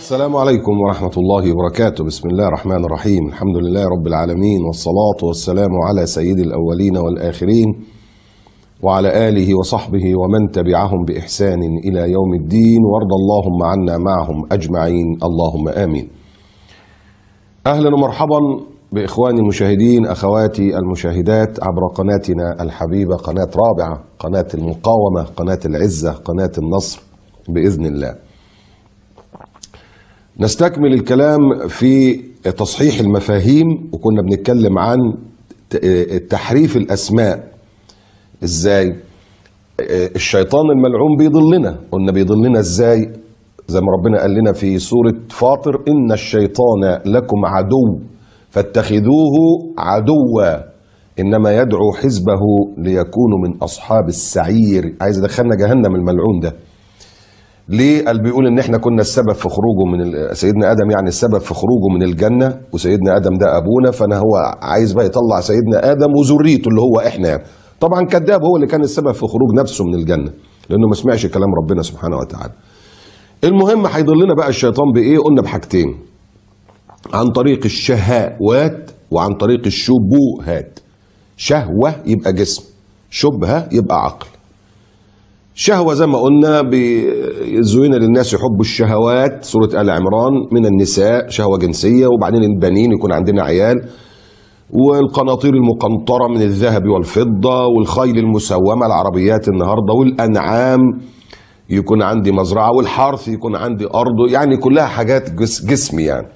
السلام عليكم ورحمة الله وبركاته. بسم الله الرحمن الرحيم. الحمد لله رب العالمين، والصلاة والسلام على سيد الأولين والآخرين وعلى آله وصحبه ومن تبعهم بإحسان إلى يوم الدين، وارض اللهم عنا معهم أجمعين، اللهم آمين. أهلا ومرحبا بإخواني المشاهدين، أخواتي المشاهدات عبر قناتنا الحبيبة، قناة رابعة، قناة المقاومة، قناة العزة، قناة النصر بإذن الله. نستكمل الكلام في تصحيح المفاهيم، وكنا بنتكلم عن تحريف الأسماء. إزاي الشيطان الملعون بيضلنا؟ قلنا بيضلنا إزاي؟ زي ما ربنا قال لنا في سورة فاطر: إن الشيطان لكم عدو فاتخذوه عدوا إنما يدعو حزبه ليكونوا من أصحاب السعير. عايز يدخلنا جهنم الملعون ده. ليه؟ قال بيقول ان احنا كنا السبب في خروجه من سيدنا ادم، يعني السبب في خروجه من الجنه، وسيدنا ادم ده ابونا، فانا هو عايز بقى يطلع سيدنا ادم وذريته اللي هو احنا يعني. طبعا كذاب، هو اللي كان السبب في خروج نفسه من الجنه لانه ما سمعش كلام ربنا سبحانه وتعالى. المهم هيضلنا بقى الشيطان بايه؟ قلنا بحاجتين: عن طريق الشهوات وعن طريق الشبهات. شهوه يبقى جسم، شبهه يبقى عقل. شهوة زي ما قلنا زين للناس حب الشهوات، سورة آل عمران، من النساء شهوة جنسية، وبعدين البنين يكون عندنا عيال، والقناطير المقنطرة من الذهب والفضة، والخيل المسومة، العربيات النهاردة، والأنعام يكون عندي مزرعة، والحرث يكون عندي أرض، يعني كلها حاجات جسمي يعني.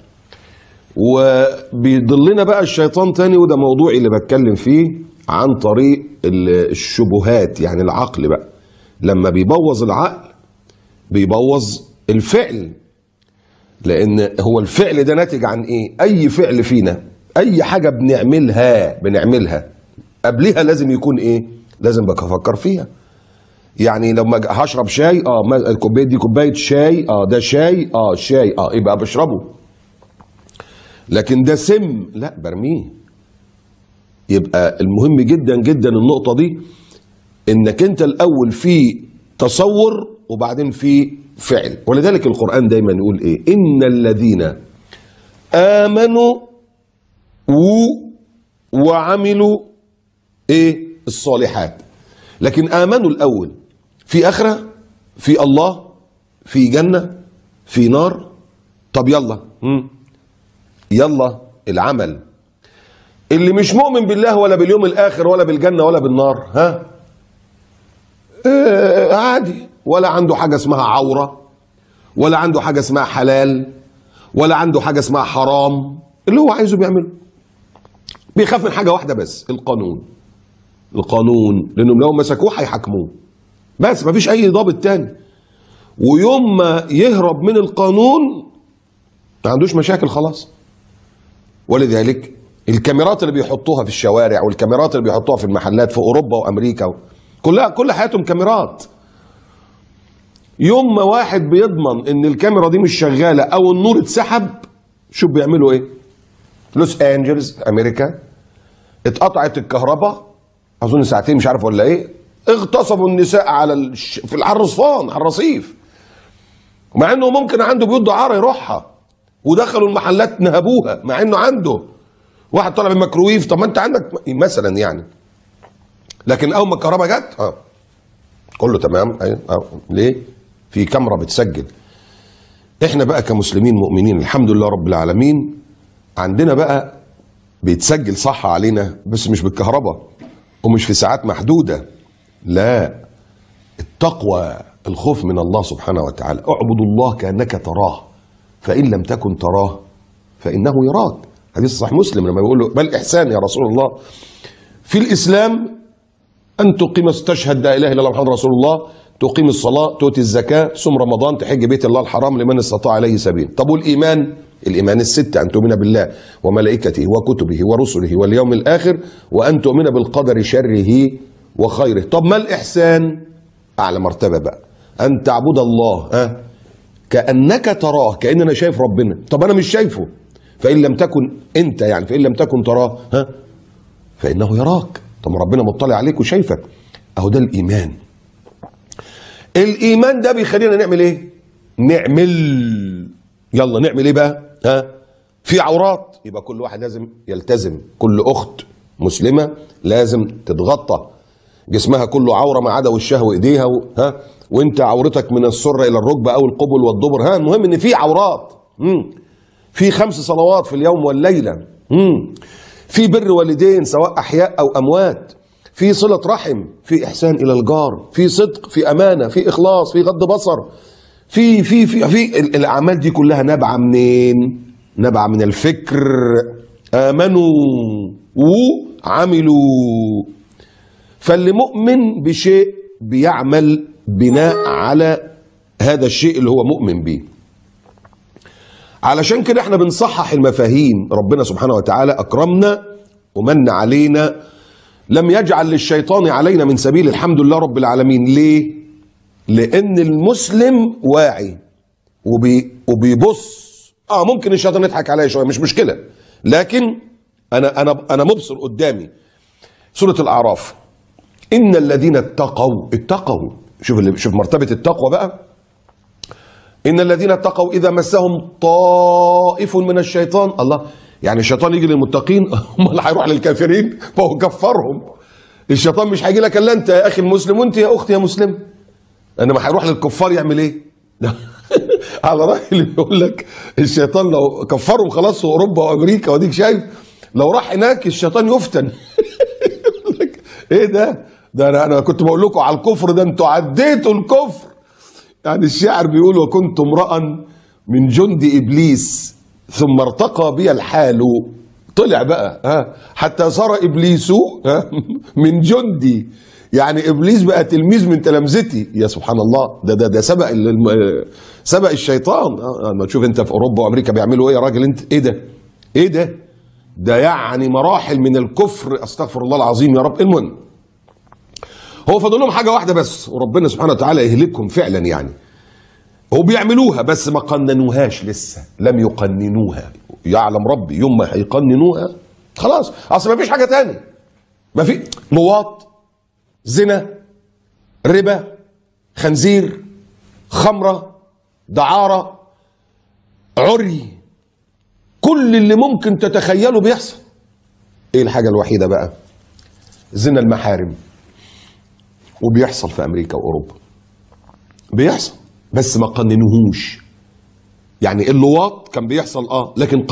وبيضلنا بقى الشيطان تاني، وده موضوعي اللي بتكلم فيه، عن طريق الشبهات، يعني العقل بقى. لما بيبوظ العقل بيبوظ الفعل، لان هو الفعل ده ناتج عن ايه؟ اي فعل فينا، اي حاجه بنعملها قبلها لازم يكون ايه؟ لازم بقى افكر فيها. يعني لما هشرب شاي، الكوبايه دي كوبايه شاي، ده شاي، شاي، يبقى بشربه. لكن ده سم، لا برميه. يبقى المهم جدا جدا النقطه دي، انك انت الاول في تصور وبعدين في فعل. ولذلك القرآن دايما يقول ايه؟ ان الذين امنوا وعملوا ايه؟ الصالحات. لكن امنوا الاول في اخرة، في الله، في جنة، في نار. طب يلا العمل. اللي مش مؤمن بالله ولا باليوم الاخر ولا بالجنة ولا بالنار، عادي، ولا عنده حاجة اسمها عورة، ولا عنده حاجة اسمها حلال، ولا عنده حاجة اسمها حرام. اللي هو عايزه بيعمله. بيخاف من حاجة واحدة بس: القانون. لأنهم لو مسكوه هيحاكموه، بس مفيش أي ضابط تاني. ويوم ما يهرب من القانون ما عندوش مشاكل خلاص. ولذلك الكاميرات اللي بيحطوها في الشوارع، والكاميرات اللي بيحطوها في المحلات في أوروبا وأمريكا، كل حياتهم كاميرات. يوم ما واحد بيضمن ان الكاميرا دي مش شغاله او النور اتسحب، شوف بيعملوا ايه؟ لوس انجلز امريكا اتقطعت الكهرباء اظن ساعتين، مش عارف ولا ايه، اغتصبوا النساء على في الرصفان، على الرصيف، مع انه ممكن عنده بيوت دعاره يروحها، ودخلوا المحلات نهبوها مع انه عنده. واحد طلع بالميكروويف، طب ما انت عندك مثلا يعني. لكن اول ما الكهرباء جت كله تمام. ليه؟ في كاميرا بتسجل. احنا بقى كمسلمين مؤمنين الحمد لله رب العالمين، عندنا بقى بيتسجل صح علينا، بس مش بالكهرباء ومش في ساعات محدودة. لا، التقوى، الخوف من الله سبحانه وتعالى. اعبد الله كأنك تراه فإن لم تكن تراه فإنه يراك. حديث صحيح مسلم لما يقول له: ما الإحسان يا رسول الله؟ في الإسلام أن تشهد لا إله إلا الله محمد رسول الله، تقيم الصلاة، تؤتي الزكاة، تصوم رمضان، تحج بيت الله الحرام لمن استطاع إليه سبيل. طب والإيمان؟ الإيمان الستة: أن تؤمن بالله وملائكته وكتبه ورسله واليوم الآخر، وأن تؤمن بالقدر شره وخيره. طب ما الإحسان؟ أعلى مرتبة بقى: أن تعبد الله كأنك تراه، كأن أنا شايف ربنا. طب أنا مش شايفه، فإن لم تكن أنت يعني فإن لم تكن تراه فإنه يراك. طب ربنا مطلع عليك وشايفك. اهو ده الايمان. الايمان ده بيخلينا نعمل ايه؟ نعمل. يلا نعمل ايه بقى؟ في عورات، يبقى كل واحد لازم يلتزم، كل اخت مسلمه لازم تتغطى جسمها كله عوره ما عدا وشها وايديها وانت عورتك من السره الى الركبه او القبل والدبر. المهم ان في عورات. في 5 صلوات في اليوم والليله. في بر والدين سواء احياء او اموات. في صله رحم، في احسان الى الجار، في صدق، في امانه، في اخلاص، في غض بصر. في الاعمال دي كلها نابعه منين؟ نابعه من الفكر. امنوا وعملوا. فاللي مؤمن بشيء بيعمل بناء على هذا الشيء اللي هو مؤمن بيه. علشان كده احنا بنصحح المفاهيم. ربنا سبحانه وتعالى اكرمنا ومن علينا، لم يجعل للشيطان علينا من سبيل، الحمد لله رب العالمين. ليه؟ لان المسلم واعي وبيبص. ممكن الشيطان يضحك عليا شويه، مش مشكله، لكن انا مبصر قدامي. سوره الاعراف، ان الذين اتقوا. شوف مرتبه التقوى بقى. ان الذين اتقوا اذا مسهم طائف من الشيطان. الله، يعني الشيطان يجي للمتقين؟ امال هيروح للكافرين؟ فهو كفرهم. الشيطان مش هيجي لك الا انت يا اخي المسلم وانت يا اختي يا مسلم، انما هيروح للكفار يعمل ايه؟ على راي اللي بيقول لك الشيطان لو كفرهم خلاص، اوروبا وامريكا واديك شايف، لو راح هناك الشيطان يفتن. ايه ده انا كنت بقول لكم على الكفر ده، انتوا عديتوا الكفر. يعني الشاعر بيقول: وكنت امرأ من جند ابليس ثم ارتقى بي الحال. طلع بقى حتى صار ابليس من جندي. يعني ابليس بقى تلميذ من تلامذتي. يا سبحان الله، ده سبق الشيطان. ما تشوف انت في اوروبا وامريكا بيعملوا ايه يا راجل انت. ايه ده يعني مراحل من الكفر، استغفر الله العظيم يا رب. المهم، هو فاضل لهم حاجه واحده بس وربنا سبحانه وتعالى يهلكهم فعلا. يعني هو بيعملوها بس ما قننوهاش لسه، لم يقننوها. يعلم ربي يوم ما هيقننوها خلاص، اصل ما فيش حاجه تاني. ما في لواط، زنا، ربا، خنزير، خمره، دعاره، عري، كل اللي ممكن تتخيله بيحصل. ايه الحاجه الوحيده بقى؟ زنا المحارم. وبيحصل في امريكا واوروبا، بيحصل بس ما قننوهوش. يعني اللواط كان بيحصل لكن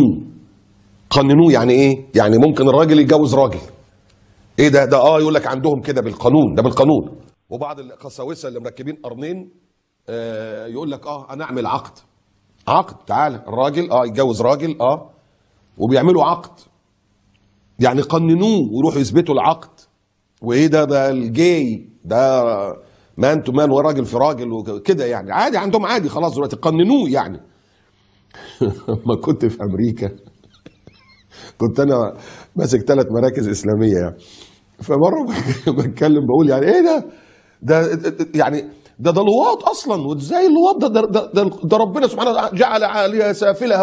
قننوه. يعني ايه؟ يعني ممكن الراجل يتجوز راجل. ايه ده يقول لك عندهم كده بالقانون، ده بالقانون. وبعض القساوسه اللي مركبين قرنين يقول لك انا اعمل عقد. تعالى الراجل يتجوز راجل وبيعملوا عقد. يعني قننوه ويروحوا يثبتوا العقد. وايه ده الجاي ده مان تو مان وراجل في راجل وكده. يعني عادي عندهم، عادي خلاص دلوقتي قننوه يعني. ما كنت في امريكا كنت انا ماسك 3 مراكز اسلاميه يعني. فمره بتكلم بقول يعني ايه ده يعني ده لواط اصلا. وازاي اللواط ده ربنا سبحانه وتعالى جعل عاليها سافلها.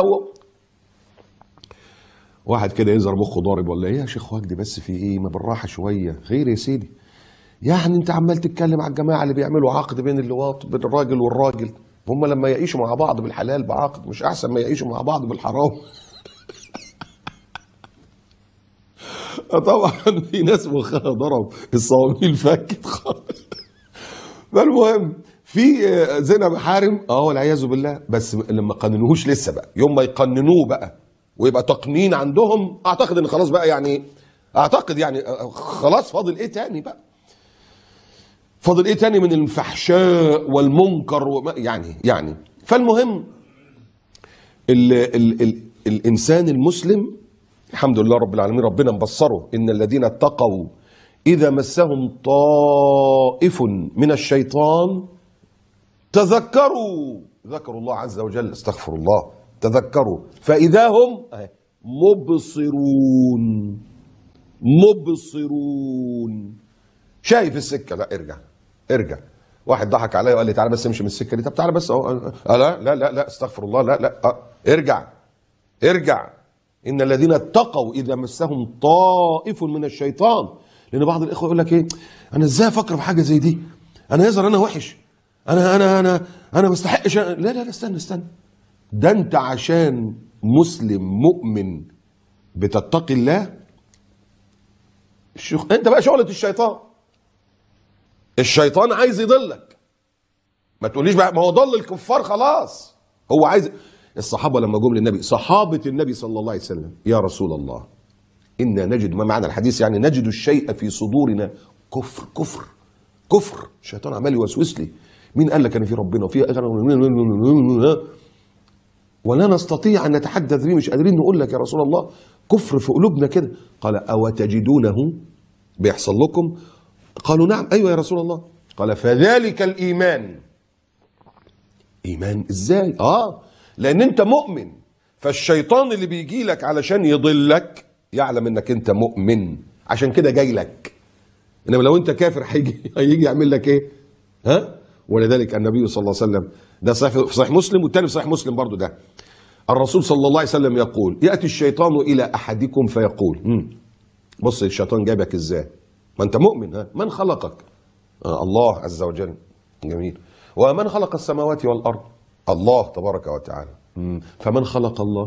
واحد كده يظهر مخه ضارب ولا ايه يا شيخ وجدي؟ بس في ايه؟ ما بالراحه شويه. خير يا سيدي. يعني انت عمال تتكلم على الجماعه اللي بيعملوا عقد بين اللواط، بين الراجل والراجل. هم لما يعيشوا مع بعض بالحلال بعقد، مش احسن ما يعيشوا مع بعض بالحرام؟ طبعا في ناس مخها ضرب، الصواميل فكت خالص. فالمهم، في زنا محارم والعياذ بالله، بس لما قننوهوش لسه بقى. يوم ما يقننوه بقى ويبقى تقنين عندهم، اعتقد ان خلاص بقى يعني، خلاص فاضل ايه تاني بقى؟ فاضل ايه تاني من الفحشاء والمنكر يعني فالمهم الانسان المسلم الحمد لله رب العالمين ربنا مبصره. ان الذين اتقوا اذا مسهم طائف من الشيطان ذكروا الله عز وجل، استغفر الله، تذكروا فاذا هم مبصرون. شايف السكه، لا ارجع. واحد ضحك عليا وقال لي تعالى بس امشي من السكه دي. طب تعالى بس لا استغفر الله، لا ارجع. ان الذين اتقوا اذا مسهم طائف من الشيطان. لان بعض الاخوه يقول لك ايه، انا ازاي افكر في حاجه زي دي؟ انا يظهر انا وحش، انا ما استحقش. لا استنى. ده انت عشان مسلم مؤمن بتتقي الله، انت بقى شغلة الشيطان. الشيطان عايز يضلك. ما تقوليش بقى ما هو ضل الكفار خلاص، هو عايز. الصحابة لما جم للنبي، صحابة النبي صلى الله عليه وسلم، يا رسول الله إنا نجد، ما معنى الحديث يعني، نجد الشيء في صدورنا كفر كفر كفر. الشيطان عمال يوسوس لي، مين قال لك أنا في ربنا وفي ولا نستطيع أن نتحدث به، مش قادرين نقول لك يا رسول الله، كفر في قلوبنا كده. قال أو تجدونه بيحصل لكم؟ قالوا نعم أيوة يا رسول الله. قال فذلك الإيمان. إيمان إزاي؟ لأن أنت مؤمن، فالشيطان اللي بيجي لك علشان يضلك يعلم أنك أنت مؤمن، عشان كده جاي لك. إنما لو أنت كافر هيجي يعمل لك إيه؟ ولذلك النبي صلى الله عليه وسلم، ده صحيح مسلم، والتاني في صحيح مسلم برضو، ده الرسول صلى الله عليه وسلم يقول يأتي الشيطان إلى أحدكم فيقول، بص الشيطان جابك إزاي؟ ما أنت مؤمن، من خلقك؟ الله عز وجل، جميل. ومن خلق السماوات والأرض؟ الله تبارك وتعالى. فمن خلق الله؟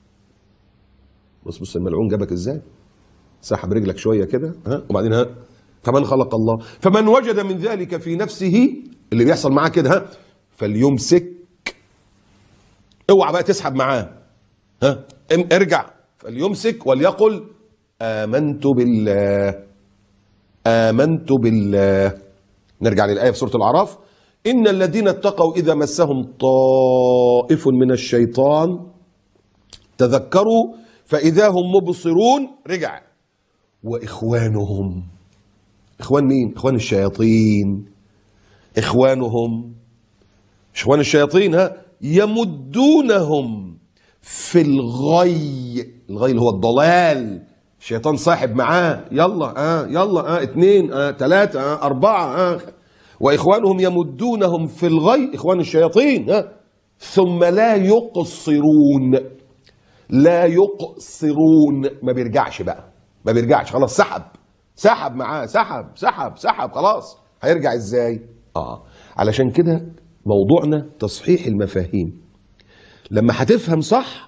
بص الملعون جابك إزاي؟ سحب رجلك شوية كده، وبعدين فمن خلق الله؟ فمن وجد من ذلك في نفسه، اللي بيحصل معاه كده، فليمسك. اوعى بقى تسحب معاه، ارجع. فليمسك وليقل آمنت بالله. آمنت بالله. نرجع للآية في سورة الأعراف، إن الذين اتقوا إذا مسهم طائف من الشيطان تذكروا فإذا هم مبصرون. رجع. وإخوانهم، إخوان مين؟ إخوان الشياطين. إخوانهم، إخوان الشياطين، يمدونهم في الغي. الغي اللي هو الضلال. الشيطان صاحب معاه، يلا يلا 2 3 4 وإخوانهم يمدونهم في الغي، إخوان الشياطين، ثم لا يقصرون. لا يقصرون، ما بيرجعش بقى، ما بيرجعش خلاص، سحب معاه، سحب خلاص. هيرجع ازاي؟ علشان كده موضوعنا تصحيح المفاهيم. لما هتفهم صح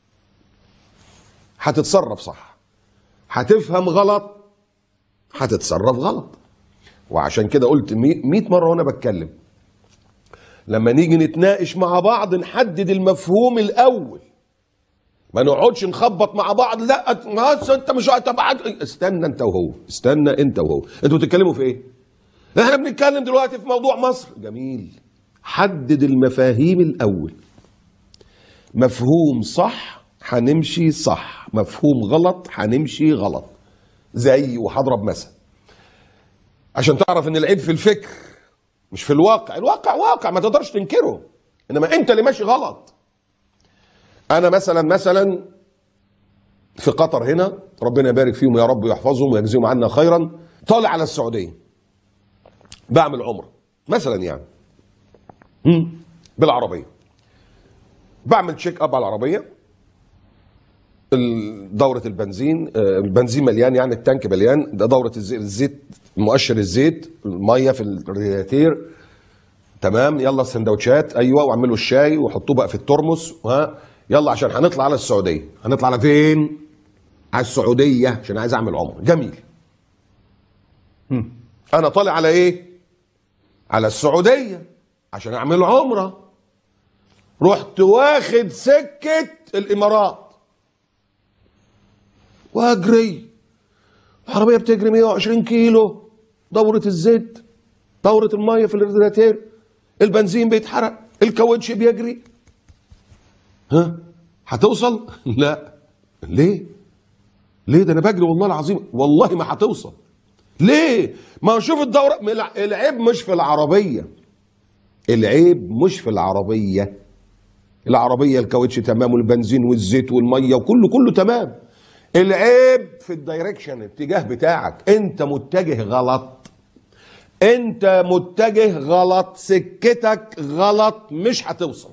هتتصرف صح، هتفهم غلط هتتصرف غلط. وعشان كده قلت 100 مرة وانا بتكلم، لما نيجي نتناقش مع بعض نحدد المفهوم الاول، ما نقعدش نخبط مع بعض. لا انت مش استنى انت وهو، استنى انت وهو، انتوا بتتكلموا في ايه؟ احنا بنتكلم دلوقتي في موضوع مصر. جميل. حدد المفاهيم الاول. مفهوم صح هنمشي صح، مفهوم غلط هنمشي غلط. زي، وهضرب مثل عشان تعرف ان العيب في الفكر مش في الواقع. الواقع واقع ما تقدرش تنكره، انما انت اللي ماشي غلط. انا مثلا في قطر هنا، ربنا يبارك فيهم يا رب ويحفظهم ويجزيهم عنا خيرا، طالع على السعوديه بعمل عمره مثلا يعني، بالعربيه، بعمل تشيك اب على العربيه، دوره البنزين مليان، يعني التانك مليان، ده دوره الزيت، مؤشر الزيت، الميه في الرادياتير، تمام. يلا السندوتشات، ايوه، واعملوا الشاي وحطوه بقى في الترمس، يلا عشان هنطلع على السعوديه. هنطلع على فين؟ على السعوديه، عشان عايز اعمل عمره. جميل. انا طالع على ايه؟ على السعوديه عشان اعمل عمره. رحت واخد سكه الامارات واجري، العربيه بتجري 120 كيلو، دوره الزيت، دوره الميه في الرادياتير، البنزين بيتحرق، الكاوتش بيجري. هتوصل؟ لا. ليه؟ ده انا بجري والله العظيم، والله ما هتوصل. ليه؟ ما شوف الدوره، العيب مش في العربيه، العيب مش في العربيه. العربيه الكاوتش تمام، والبنزين والزيت والميه وكله تمام. العيب في الدايركشن، الاتجاه بتاعك، انت متجه غلط. انت متجه غلط، سكتك غلط، مش هتوصل.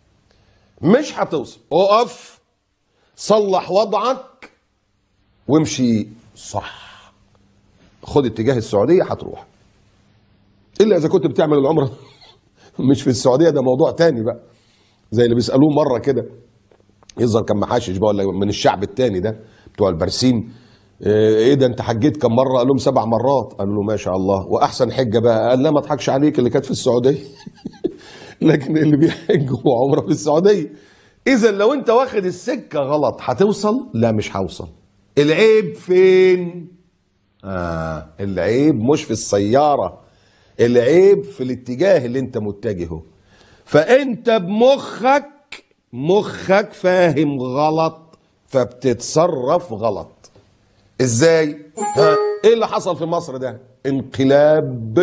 اقف، صلح وضعك وامشي صح. خد اتجاه السعوديه هتروح، الا اذا كنت بتعمل العمره مش في السعوديه، ده موضوع تاني بقى. زي اللي بيسالوه مره كده، يظهر كان محاشش بقى ولا من الشعب التاني ده بتوع البرسيم، ايه ده انت حجيت كم مره؟ قال لهم 7 مرات. قال له ما شاء الله، واحسن حجه بقى؟ قال لا ما اضحكش عليك، اللي كانت في السعوديه. لكن اللي بيحج هو عمره في السعوديه. اذا لو انت واخد السكه غلط هتوصل؟ لا مش هوصل. العيب فين؟ العيب مش في السياره، العيب في الاتجاه اللي انت متجهه. فانت مخك فاهم غلط، فبتتصرف غلط. ازاي؟ ايه اللي حصل في مصر ده؟ انقلاب.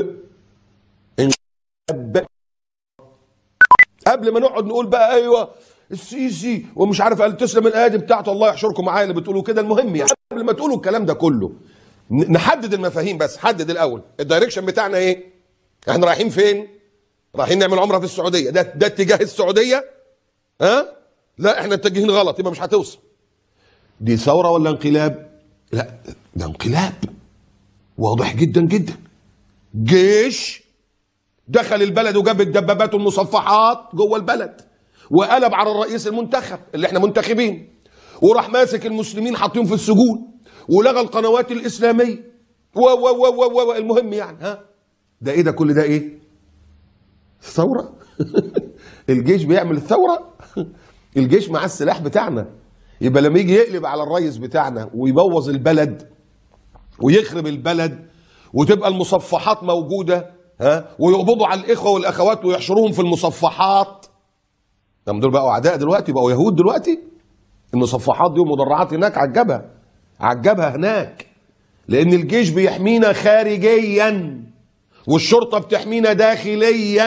قبل ما نقعد نقول بقى ايوه السيسي ومش عارف قال تسلم الايادي بتاعته، الله يحشركم معايا اللي بتقولوا كده. المهم يعني قبل ما تقولوا الكلام ده كله نحدد المفاهيم. بس حدد الاول الدايركشن بتاعنا ايه؟ احنا رايحين فين؟ رايحين نعمل عمره في السعوديه، ده اتجاه السعوديه؟ لا احنا متجهين غلط، يبقى مش هتوصل. دي ثوره ولا انقلاب؟ لا ده انقلاب واضح جدا جدا. جيش دخل البلد وجاب الدبابات والمصفحات جوه البلد، وقلب على الرئيس المنتخب اللي احنا منتخبين، وراح ماسك المسلمين حاطيهم في السجون، ولغى القنوات الاسلاميه المهم يعني ده ايه ده؟ كل ده ايه؟ ثوره. الجيش بيعمل الثوره. الجيش مع السلاح بتاعنا. يبقى لما يجي يقلب على الرئيس بتاعنا ويبوظ البلد ويخرب البلد وتبقى المصفحات موجوده ويقبضوا على الاخوه والاخوات ويحشروهم في المصفحات. طب دول بقوا اعداء دلوقتي، بقوا يهود دلوقتي. المصفحات دي ومدرعات هناك عجبها هناك، لان الجيش بيحمينا خارجيا والشرطه بتحمينا داخليا.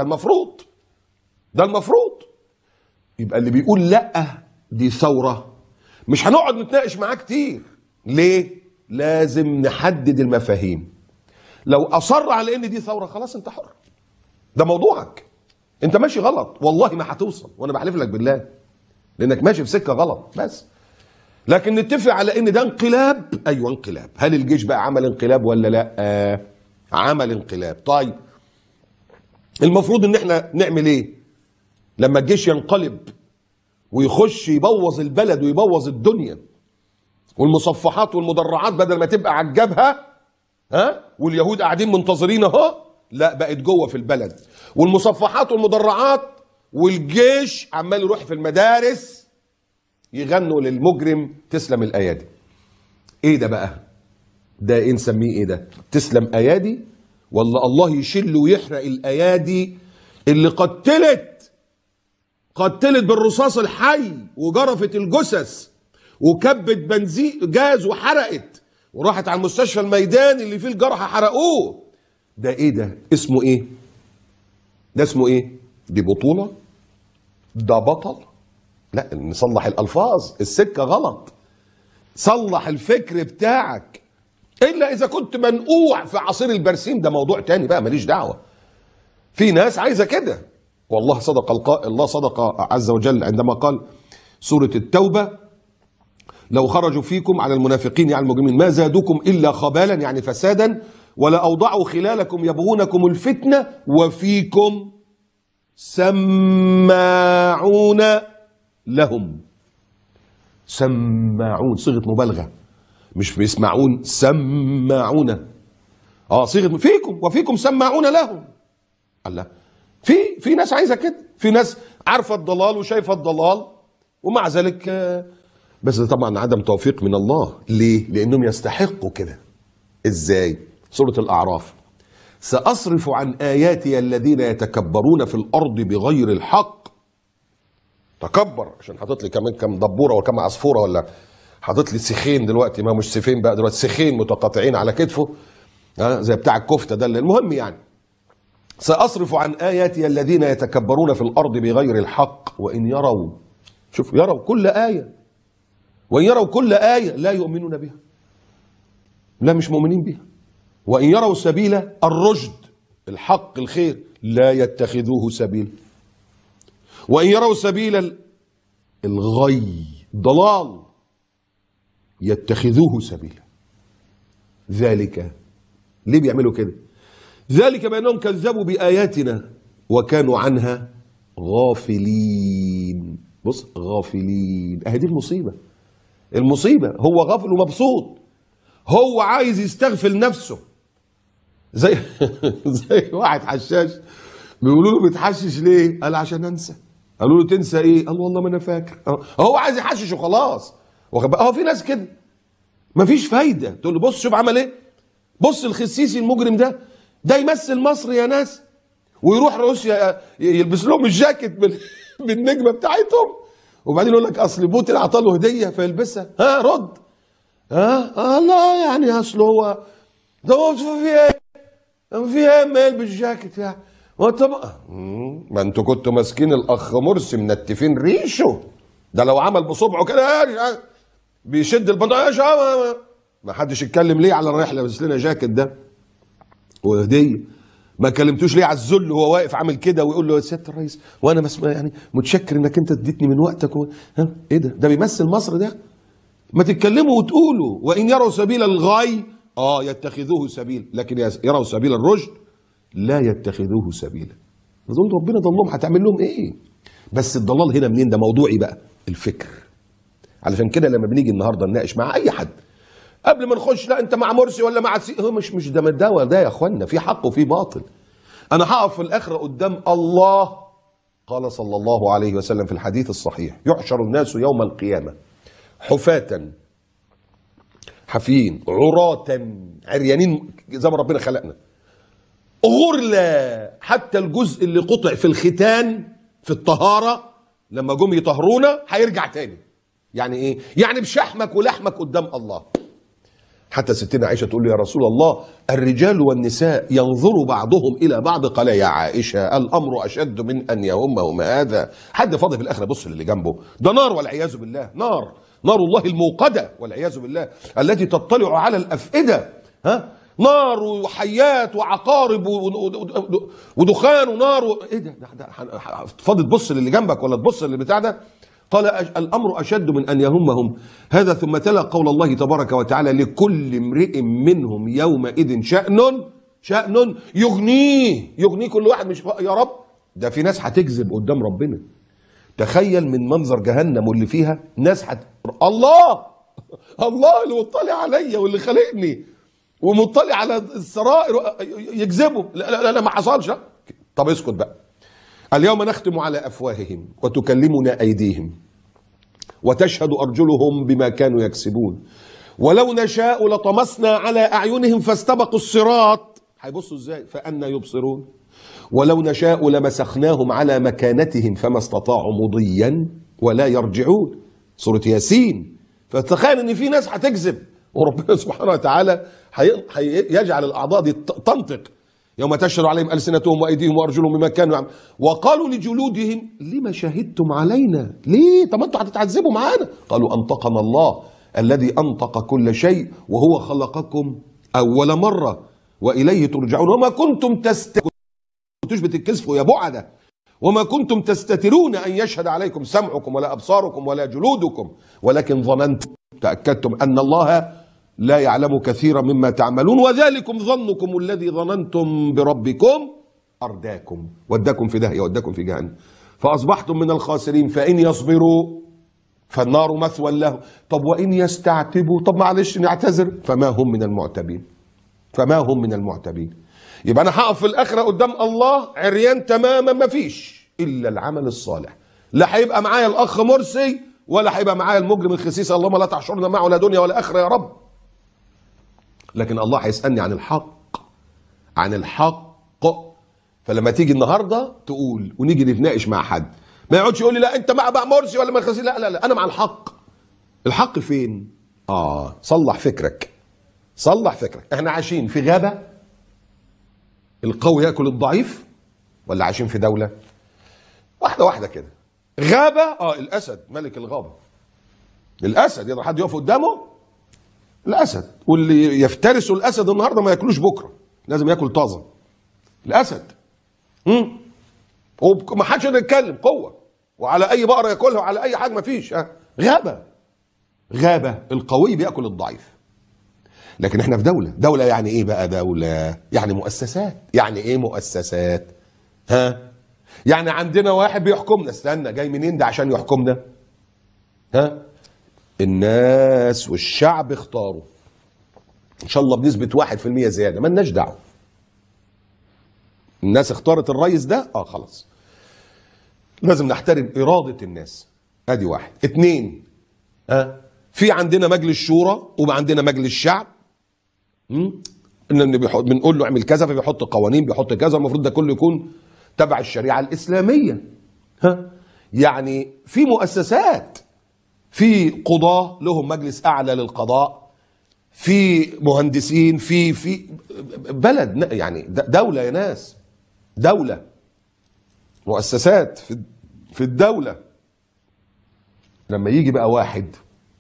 ده المفروض. يبقى اللي بيقول لا دي ثوره مش هنقعد نتناقش معاه كتير. ليه؟ لازم نحدد المفاهيم. لو اصر على ان دي ثوره خلاص انت حر، ده موضوعك. انت ماشي غلط والله ما هتوصل، وانا بحلف لك بالله، لانك ماشي في سكه غلط. بس لكن نتفق على ان ده انقلاب. ايوه انقلاب. هل الجيش بقى عمل انقلاب ولا لا؟ عمل انقلاب. طيب المفروض ان احنا نعمل ايه لما الجيش ينقلب ويخش يبوظ البلد ويبوظ الدنيا، والمصفحات والمدرعات بدل ما تبقى على الجبهه واليهود قاعدين منتظرين اهو، لا بقت جوه في البلد، والمصفحات والمدرعات والجيش عمال يروح في المدارس يغنوا للمجرم تسلم الايادي. ايه ده بقى؟ ده ايه نسميه؟ ايه ده؟ تسلم ايادي ولا الله يشل ويحرق الايادي اللي قتلت بالرصاص الحي وجرفت الجثث وكبت بنزين جاز وحرقت وراحت على المستشفى الميداني اللي فيه الجرحى حرقوه؟ ده ايه ده؟ اسمه ايه؟ ده اسمه ايه؟ دي بطولة؟ ده بطل؟ لا نصلح الالفاظ، السكة غلط. صلح الفكر بتاعك. الا اذا كنت منقوع في عصير البرسيم، ده موضوع تاني بقى ماليش دعوة. في ناس عايزة كده. والله صدق القائل، الله صدق عز وجل عندما قال سورة التوبة: لو خرجوا فيكم على المنافقين يعني المجرمين ما زادوكم إلا خبالا، يعني فسادا، ولا أوضعوا خلالكم يبغونكم الفتنة وفيكم سماعون لهم. سماعون صيغة مبالغة، مش بيسمعون، سماعون. صيغة فيكم وفيكم سماعون لهم. الله، في ناس عايزة كده، في ناس عارفة الضلال وشايفة الضلال ومع ذلك بس ده طبعا عدم توفيق من الله. ليه؟ لأنهم يستحقوا كده. إزاي؟ سورة الأعراف: سأصرف عن آياتي الذين يتكبرون في الأرض بغير الحق. تكبر عشان حاطط لي كمان كم دبورة وكم عصفورة، ولا حاطط لي سيخين دلوقتي، ما مش سيفين بقى دلوقتي، سيخين متقاطعين على كتفه زي بتاع الكفتة ده. المهم يعني سأصرف عن آياتي الذين يتكبرون في الأرض بغير الحق وإن يروا، شوف، يروا كل آية، وإن يروا كل آية لا يؤمنون بها، لا مش مؤمنين بها. وإن يروا سبيل الرشد، الحق الخير، لا يتخذوه سبيل. وإن يروا سبيل الغي ضلال يتخذوه سبيلا. ذلك، ليه بيعملوا كده؟ ذلك بأنهم كذبوا بآياتنا وكانوا عنها غافلين. بص غافلين، اهي دي المصيبه. المصيبه هو غافل ومبسوط، هو عايز يستغفل نفسه. زي زي واحد حشاش بيقولوا له بتحشش ليه؟ قال عشان انسى. قالوا له تنسى ايه؟ قال والله ما انا فاكر. هو عايز يحشش وخلاص. هو في ناس كده مفيش فايده. تقول له بص شوف عمل ايه، بص الخسيسي المجرم ده يمثل مصر يا ناس، ويروح روسيا يلبس لهم الجاكيت بالنجمه بتاعتهم، وبعدين يقول لك اصل بوتين عطى له هديه فيلبسها. ها رد. لا يعني اصل هو ده في ايه؟ في ايه ما يلبس جاكيت يعني؟ طب ما انتوا كنتوا ماسكين الاخ مرسي منتفين ريشه، ده لو عمل بصبعه كده بيشد البندقيه ما حدش يتكلم ليه على الرحله لابس لنا جاكيت ده وهديه؟ ما كلمتوش ليه على الذل وهو واقف عامل كده ويقول له يا سياده الرئيس وانا يعني متشكر انك انت اديتني من وقتك ايه ده بيمثل مصر ده؟ ما تتكلموا وتقولوا وان يروا سبيل الغي يتخذوه سبيل، لكن يروا سبيل الرشد لا يتخذوه سبيلا. اظن ربنا ضلهم، هتعمل لهم ايه؟ بس الضلال هنا منين؟ ده موضوعي بقى، الفكر. علشان كده لما بنيجي النهارده نناقش مع اي حد قبل ما نخش لا انت مع مرسي ولا مع هو مش ده يا اخوانا، في حق وفي باطل. انا هقف في الاخره قدام الله. قال صلى الله عليه وسلم في الحديث الصحيح: يحشر الناس يوم القيامه حفاة حفين عراة عريانين زي ما ربنا خلقنا، غرلا، حتى الجزء اللي قطع في الختان في الطهاره لما جم يطهرونا هيرجع تاني. يعني ايه؟ يعني بشحمك ولحمك قدام الله. حتى ستنا عائشه تقول له يا رسول الله الرجال والنساء ينظر بعضهم الى بعض. قال يا عائشه الامر اشد من ان يهمهم هذا. حد فاضي في الاخره بص للي جنبه، ده نار والعياذ بالله، نار الله الموقده والعياذ بالله التي تطلع على الافئده. نار وحيات وعقارب ودخان ونار ايه ده فاضي تبص للي جنبك ولا تبص للي بتاع ده؟ قال الامر اشد من ان يهمهم هذا. ثم تلا قول الله تبارك وتعالى: لكل امرئ منهم يومئذ شأن يغنيه كل واحد. مش يا رب ده في ناس هتكذب قدام ربنا. تخيل من منظر جهنم واللي فيها ناس الله اللي مطلع عليا واللي خلقني ومطلع على السرائر يكذبوا. لا ما حصلش. لا. طب اسكت بقى. اليوم نختم على افواههم وتكلمنا ايديهم وتشهد ارجلهم بما كانوا يكسبون ولو نشاء لطمسنا على اعينهم فاستبقوا الصراط. هيبصوا ازاي؟ فأنى يبصرون. ولو نشاء لمسخناهم على مكانتهم فما استطاعوا مضيا ولا يرجعون. سورة ياسين. فتخيل ان في ناس هتكذب وربنا سبحانه وتعالى هيجعل الاعضاء دي تنطق. يوم تشهد عليهم ألسنتهم وأيديهم وأرجلهم بما كانوا يعملون. وقالوا لجلودهم لما شهدتم علينا؟ ليه؟ طب انتوا هتتعذبوا معانا. قالوا أنطقنا الله الذي أنطق كل شيء وهو خلقكم أول مرة وإليه ترجعون. وما كنتم كنتوش بتتكسفوا يا بعدة. وما كنتم تستترون أن يشهد عليكم سمعكم ولا أبصاركم ولا جلودكم ولكن ظننتم تأكدتم أن الله لا يعلم كثيرا مما تعملون وذلكم ظنكم الذي ظننتم بربكم أرداكم وداكم في داهية وداكم في جهنم فأصبحتم من الخاسرين. فإن يصبروا فالنار مثوى له. طب وإن يستعتبوا؟ طب معلش نعتذر. فما هم من المعتبين. يبقى أنا هقف في الآخرة قدام الله عريان تماما، ما فيش إلا العمل الصالح. لا هيبقى معايا الأخ مرسي ولا هيبقى معايا المجرم الخسيس، اللهم لا تحشرنا معه لا دنيا ولا آخرة يا رب. لكن الله هيسألني عن الحق. فلما تيجي النهارده تقول ونيجي نتناقش مع حد ما يقعدش يقول لي لا انت مع مرسي ولا مع الخسيس. لا انا مع الحق. الحق فين؟ صلح فكرك. احنا عايشين في غابه القوي ياكل الضعيف ولا عايشين في دوله؟ واحده كده. غابه الاسد ملك الغابه. الاسد يقدر حد يقف قدامه؟ الاسد. واللي يفترسوا الاسد النهارده ما ياكلوش بكره، لازم ياكل طازه. الاسد. وما حدش يقدر يتكلم قوه، وعلى اي بقره ياكلها وعلى اي حاجه ما فيش. غابه القوي بياكل الضعيف. لكن احنا في دوله يعني ايه بقى؟ دوله يعني مؤسسات. يعني ايه مؤسسات؟ يعني عندنا واحد بيحكمنا، استنى جاي منين ده عشان يحكمنا؟ ها؟ الناس والشعب اختاروا ان شاء الله بنسبة 1% زيادة، مالناش دعوة. الناس اختارت الرئيس ده، خلاص لازم نحترم إرادة الناس. ادي واحد. اتنين، في عندنا مجلس شورى وعندنا مجلس شعب. بنقول له اعمل كذا فبيحط قوانين، بيحط كذا، المفروض ده كله يكون تبع الشريعة الإسلامية. يعني في مؤسسات، في قضاة لهم مجلس أعلى للقضاء، في مهندسين، في بلد، يعني دولة يا ناس، دولة، مؤسسات في الدولة. لما يجي بقى واحد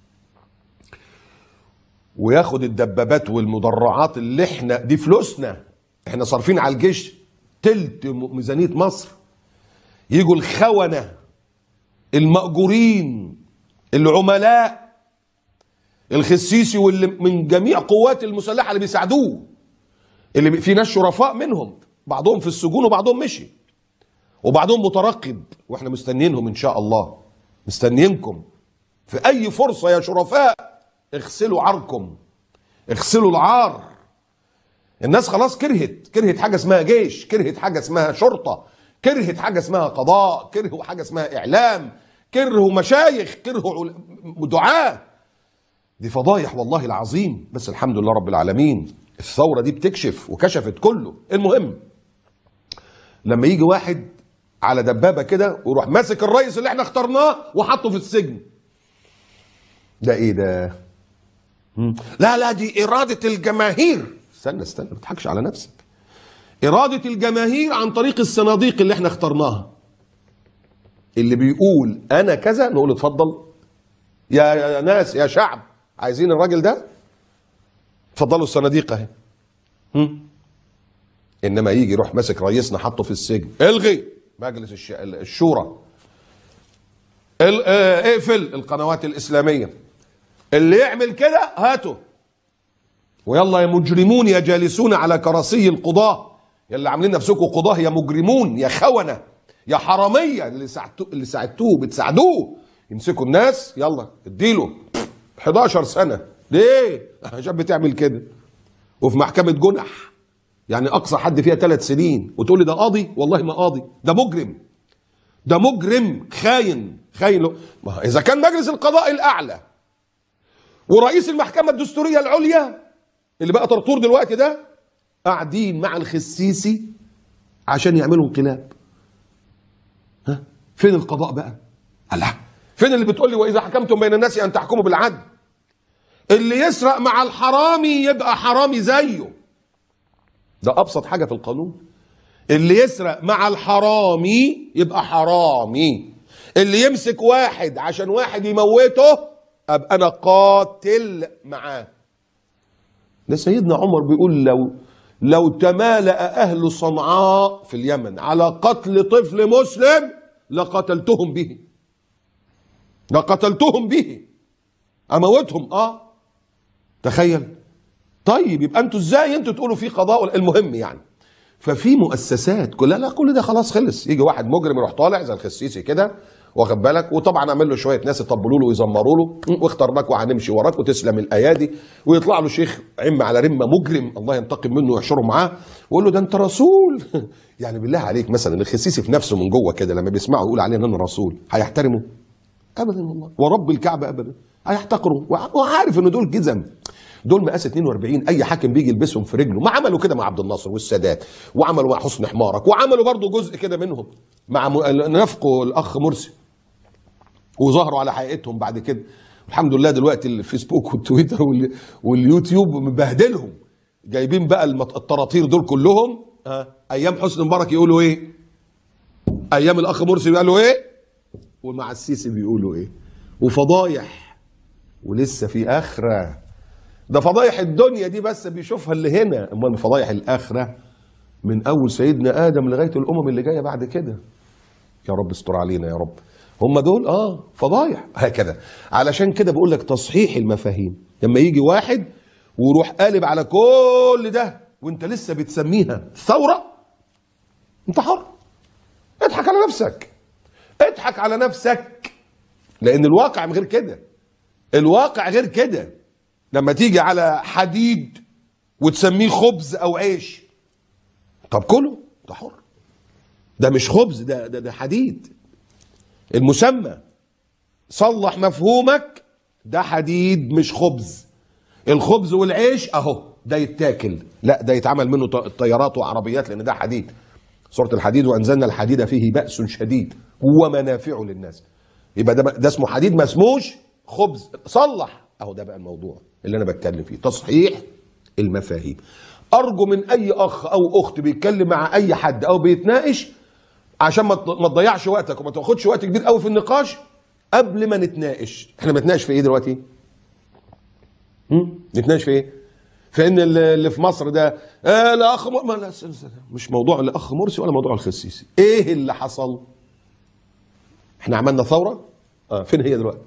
وياخد الدبابات والمدرعات اللي احنا دي فلوسنا، احنا صارفين على الجيش تلت ميزانية مصر، يجوا الخونة المأجورين العملاء الخسيسي واللي من جميع قوات المسلحة اللي بيساعدوه، اللي في ناس شرفاء منهم، بعضهم في السجون وبعضهم مشي وبعضهم مترقب، واحنا مستنيينهم ان شاء الله، مستنيينكم في اي فرصة يا شرفاء. اغسلوا عاركم، اغسلوا العار. الناس خلاص كرهت حاجة اسمها جيش، كرهت حاجة اسمها شرطة، كرهت حاجة اسمها قضاء، كرهوا حاجة اسمها اعلام، كرهوا مشايخ، كرهوا دعاة. دي فضايح والله العظيم، بس الحمد لله رب العالمين الثورة دي بتكشف وكشفت كله. المهم لما يجي واحد على دبابة كده ويروح ماسك الرئيس اللي احنا اخترناه وحطه في السجن، ده ايه ده؟ لا دي إرادة الجماهير. استنى ما تضحكش على نفسك. إرادة الجماهير عن طريق الصناديق اللي احنا اخترناها. اللي بيقول أنا كذا نقول اتفضل يا ناس يا شعب، عايزين الراجل ده؟ اتفضلوا الصناديق اهي. إنما يجي يروح ماسك رئيسنا حطه في السجن، الغي مجلس الشورى، اقفل القنوات الإسلامية، اللي يعمل كده هاته، ويلا يا مجرمون يا جالسون على كراسي القضاة، يا اللي عاملين نفسكم قضاة، يا مجرمون يا خونة يا حرامية اللي ساعدتوه بتساعدوه يمسكوا الناس، يلا اديله 11 سنة. ليه؟ عشان بتعمل كده. وفي محكمة جنح، يعني أقصى حد فيها 3 سنين، وتقول لي ده قاضي؟ والله ما قاضي، ده مجرم، ده مجرم خاين له. ما إذا كان مجلس القضاء الأعلى ورئيس المحكمة الدستورية العليا اللي بقى طرطور دلوقتي ده قاعدين مع الخسيسي عشان يعملوا انقلاب، فين القضاء بقى؟ الله، فين اللي بتقول لي وإذا حكمتم بين الناس أن تحكموا بالعدل؟ اللي يسرق مع الحرامي يبقى حرامي زيه، ده أبسط حاجة في القانون. اللي يسرق مع الحرامي يبقى حرامي. اللي يمسك واحد عشان واحد يموته أبقى أنا قاتل معاه. ده سيدنا عمر بيقول لو تمالأ أهل صنعاء في اليمن على قتل طفل مسلم لقتلتهم به، أموتهم. تخيل. طيب يبقى انتوا ازاي انتوا تقولوا في قضاء؟ المهم يعني ففي مؤسسات كلها، لا كل ده خلاص خلص. يجي واحد مجرم يروح طالع زي الخسيسي كده، واخد بالك، وطبعا عمل له شويه ناس يطبلوا له ويزمروا له، واخترناك وهنمشي وراك وتسلم الايادي، ويطلع له شيخ عم على رمه مجرم الله ينتقم منه ويحشره معاه ويقول له ده انت رسول. يعني بالله عليك مثلا الخسيسي في نفسه من جوه كده لما بيسمعه يقول عليه ان انا رسول، هيحترمه؟ ابدا والله، ورب الكعبه ابدا هيحتقره، وعارف ان دول جزم، دول مقاس 42 اي حاكم بيجي يلبسهم في رجله. ما عملوا كده مع عبد الناصر والسادات، وعملوا مع حسني حمارك، وعملوا برضو جزء كده منهم مع نفقوا الاخ مرسي، وظهروا على حقيقتهم بعد كده. الحمد لله دلوقتي الفيسبوك والتويتر واليوتيوب مبهدلهم، جايبين بقى الطراطير دول كلهم. ايام حسني مبارك يقولوا ايه، ايام الاخ مرسي بيقولوا ايه، ومع السيسي بيقولوا ايه، وفضايح. ولسه في اخره. ده فضايح الدنيا دي بس بيشوفها اللي هنا، امال فضايح الاخره من اول سيدنا ادم لغايه الامم اللي جايه بعد كده. يا رب استر علينا يا رب. هم دول فضايح هكذا. علشان كده بقول لك تصحيح المفاهيم. لما يجي واحد ويروح قالب على كل ده وانت لسه بتسميها ثوره، انت حر، اضحك على نفسك، اضحك على نفسك، لان الواقع غير كده. الواقع غير كده. لما تيجي على حديد وتسميه خبز او عيش، طب كله، ده حر، ده مش خبز، ده حديد. المسمى صلح مفهومك، ده حديد مش خبز. الخبز والعيش اهو ده يتاكل، لا ده يتعمل منه طيارات وعربيات لان ده حديد. سورة الحديد وانزلنا الحديد فيه بأس شديد ومنافع للناس. يبقى ده اسمه حديد، ما اسموش خبز. صلح اهو، ده بقى الموضوع اللي انا بتكلم فيه، تصحيح المفاهيم. ارجو من اي اخ او اخت بيتكلم مع اي حد او بيتناقش، عشان ما تضيعش وقتك وما تاخدش وقت كبير قوي في النقاش، قبل ما نتناقش. احنا بنتناقش في ايه دلوقتي؟ نتناقش في ايه؟ في ان اللي في مصر ده الاخ لا مش موضوع الاخ مرسي ولا موضوع الخسيسي. ايه اللي حصل؟ احنا عملنا ثوره، فين هي دلوقتي؟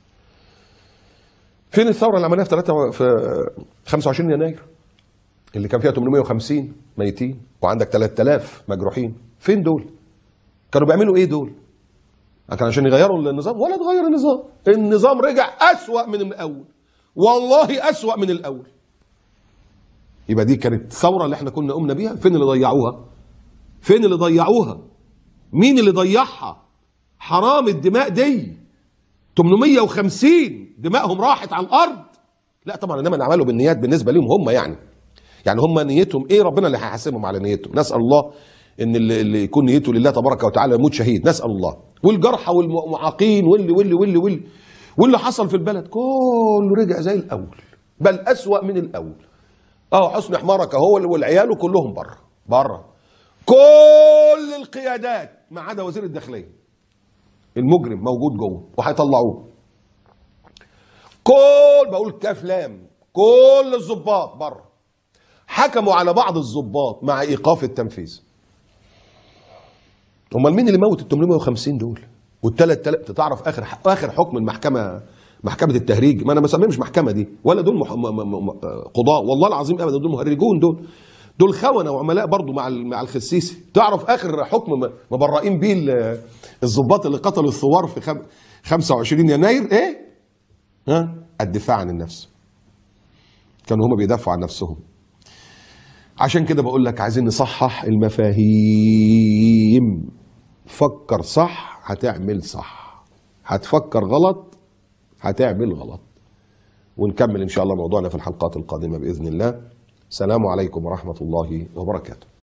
فين الثوره اللي عملناها في 25 يناير اللي كان فيها 850 ميتين وعندك 3000 مجروحين؟ فين دول؟ كانوا بيعملوا ايه دول؟ كان عشان يغيروا النظام؟ ولا اتغير النظام. النظام رجع اسوأ من الاول، والله اسوأ من الاول. يبقى دي كانت الثوره اللي احنا كنا قمنا بيها. فين اللي ضيعوها؟ فين اللي ضيعوها؟ مين اللي ضيعها؟ حرام الدماء دي، 850 دمائهم راحت على الارض. لا طبعا، انما نعمله بالنيات بالنسبه لهم هم، يعني هم نيتهم ايه؟ ربنا اللي هيحاسبهم على نيتهم. نسال الله ان اللي يكون نيته لله تبارك وتعالى يموت شهيد، نسال الله. والجرحى والمعاقين واللي حصل في البلد كله رجع زي الاول، بل اسوأ من الاول. حسن حمارك اهو والعيال كلهم بره. كل القيادات ما عدا وزير الداخليه المجرم موجود جوه وهيطلعوه. بقول كاف لام، كل الضباط بره. حكموا على بعض الضباط مع ايقاف التنفيذ. امال مين اللي موت ال 850 دول وال3000؟ تعرف اخر حكم المحكمه، محكمه التهريج، ما انا ما بسميهمش محكمه دي ولا دول قضاء، والله العظيم ابدا، دول مهرجون، دول خونه وعملاء برضو مع الخسيسي. تعرف اخر حكم مبرئين بيه الضباط اللي قتلوا الثوار في 25 يناير ايه؟ الدفاع عن النفس. كانوا هم بيدافعوا عن نفسهم. عشان كده بقول لك عايزين نصحح المفاهيم. فكر صح هتعمل صح، هتفكر غلط هتعمل غلط. ونكمل ان شاء الله موضوعنا في الحلقات القادمة بإذن الله. السلام عليكم ورحمة الله وبركاته.